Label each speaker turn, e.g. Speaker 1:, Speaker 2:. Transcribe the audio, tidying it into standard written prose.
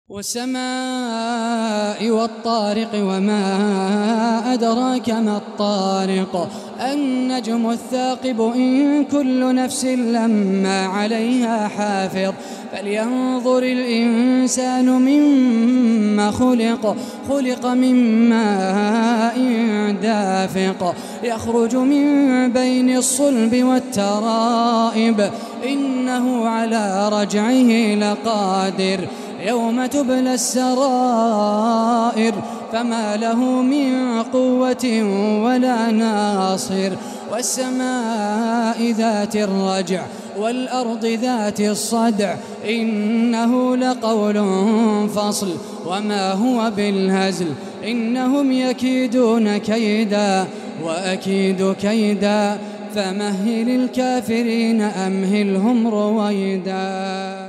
Speaker 1: والسماء والطارق وما أدراك ما الطارق النجم الثاقب إن كل نفس لما عليها حافظ فلينظر الإنسان مما خلق من ماء دافق يخرج من بين الصلب والترائب إنه على رجعه لقادر يوم تبلى السرائر فما له من قوة ولا ناصر والسماء ذات الرجع والأرض ذات الصدع إنه لقول فصل وما هو بالهزل إنهم يكيدون كيدا وأكيد كيدا فمهل الكافرين أمهلهم رويدا.